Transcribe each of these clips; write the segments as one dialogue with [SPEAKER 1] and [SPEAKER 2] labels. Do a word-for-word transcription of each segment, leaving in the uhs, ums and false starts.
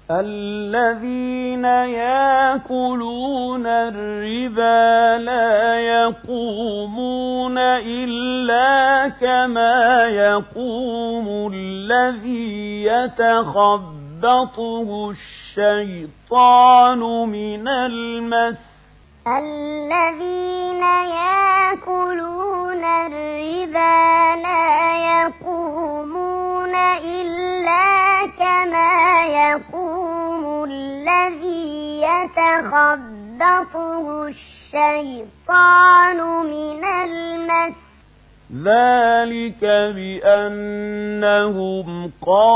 [SPEAKER 1] الذين يأكلون الربا لا يقومون إلا كما يقوم الذي يتخبطه الشيطان من المس
[SPEAKER 2] الذين يأكلون الربا لا يقومون إلا كما يقوم الذي يتخبطه الشيطان من المس
[SPEAKER 1] ذلك بأنهم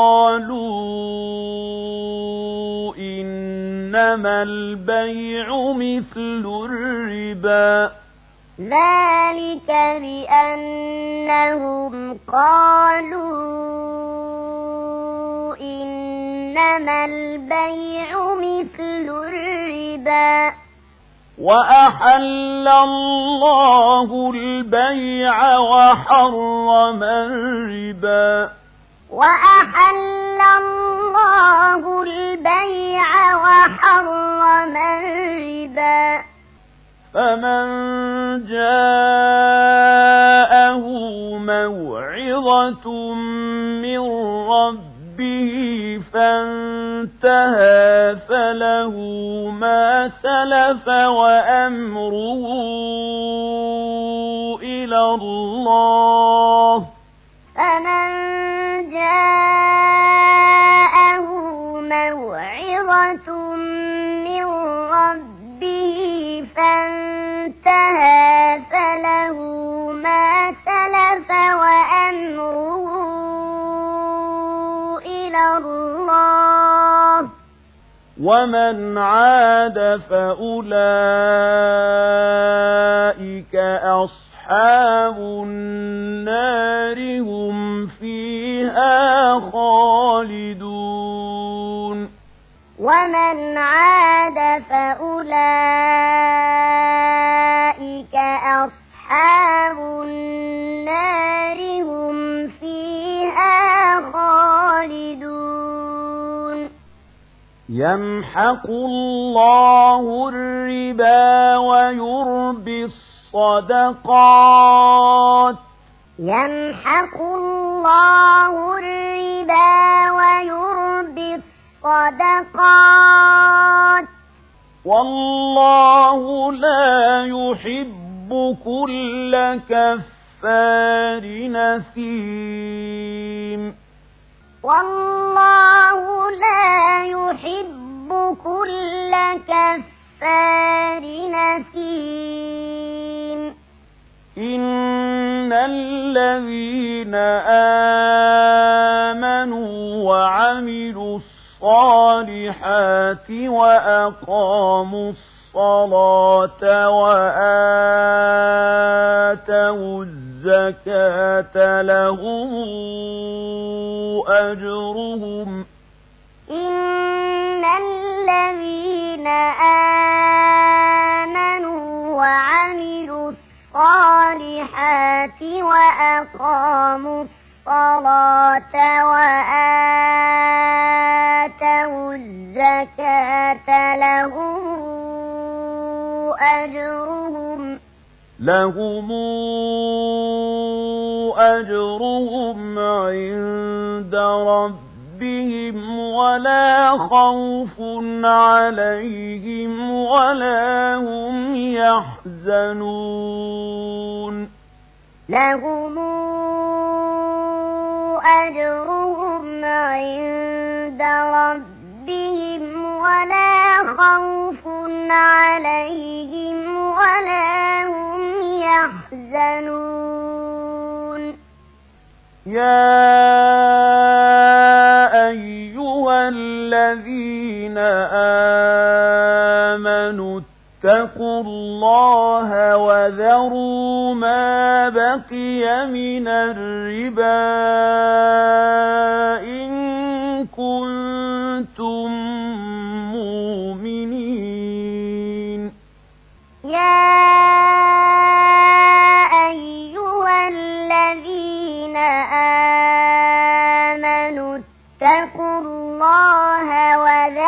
[SPEAKER 1] قالوا إنما البيع مثل الربا
[SPEAKER 2] ذلك بأنهم قالوا إنما البيع مثل الربا
[SPEAKER 1] وأحل الله البيع وحرم الربا
[SPEAKER 2] وأحل الله البيع وحرم الربا
[SPEAKER 1] فمن جاءه موعظة من ربه فانتهى فله ما سلف وأمره إلى الله
[SPEAKER 2] فمن جاءه موعظة من ربه فانتهى فله ما سلف وأمره إلى الله
[SPEAKER 1] ومن عاد فأولئك أصحاب النار هم فيها خالدون
[SPEAKER 2] ومن عاد فأولئك أصحاب النار هم فيها خالدون
[SPEAKER 1] يمحق الله الربا ويربي الصدقات
[SPEAKER 2] يمحق الله الربا ويربي الصدقات
[SPEAKER 1] والله لا يحب كل كفار نثيم
[SPEAKER 2] والله لا يحب كل كفار نثيم
[SPEAKER 1] إن الذين آمنوا وعملوا الصالحات وأقاموا الصلاة وآتوا الزكاة لهم أجرهم
[SPEAKER 2] إن الذين آمنوا وعملوا الصالحات وأقاموا الصلاة وآتوا الزكاة لهم أجرهم
[SPEAKER 1] لهم أجرهم عند ربهم ولا خوف عليهم ولا هم يحزنون
[SPEAKER 2] لهم أجرهم عند ربهم ولا خوف عليهم ولا هم يحزنون
[SPEAKER 1] يا أيها الذين آمنوا اتقوا الله وذروا ما بقي من الربا إن كنتم مؤمنين
[SPEAKER 2] يا أيها الذين آمنوا اتقوا الله وذروا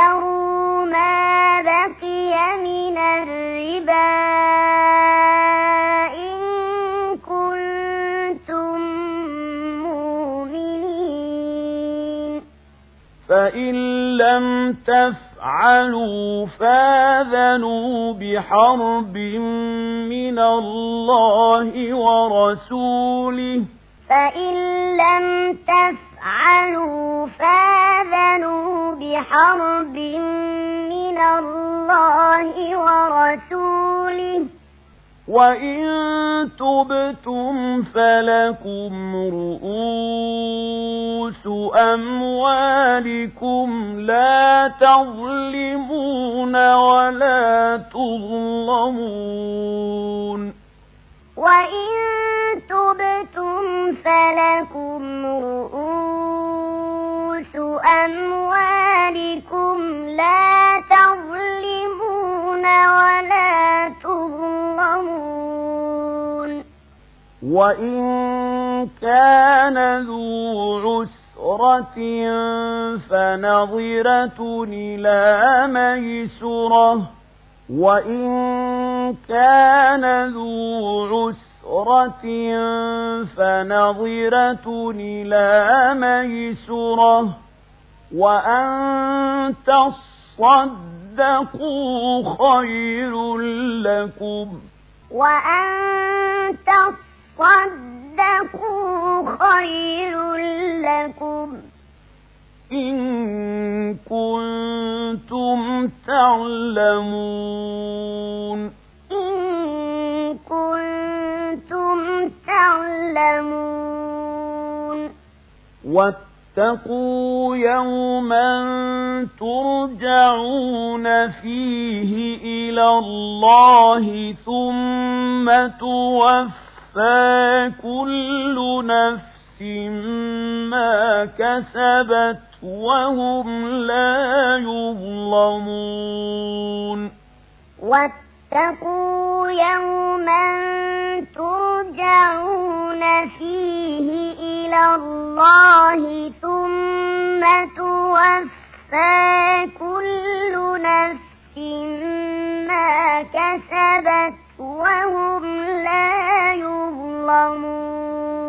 [SPEAKER 1] فإن لم تفعلوا فآذنوا بحرب من الله ورسوله
[SPEAKER 2] فإن لم تفعلوا فآذنوا بحرب من الله ورسوله
[SPEAKER 1] وإن تبتم فلكم رؤوس أموالكم لا تظلمون ولا تظلمون
[SPEAKER 2] وإن تبتم فلكم رؤوس أموالكم لا تظلمون ولا تظلمون
[SPEAKER 1] وإن كان ذو عسرة فنظرة إلى ميسرة وإن كان ذو عسرة فنظرة إلى ميسرة وأن تصدقوا خير لكم
[SPEAKER 2] وأن تصدقوا خير لكم
[SPEAKER 1] إن كنتم تعلمون
[SPEAKER 2] إن كنتم تعلمون
[SPEAKER 1] واتقوا يوما ترجعون فيه إلى الله ثم توفى كل نفس ما كسبت وهم لا يظلمون
[SPEAKER 2] واتقوا يوما ترجعون فيه إلى الله ثم توفى كل نفس ما كسبت وهم لا يظلمون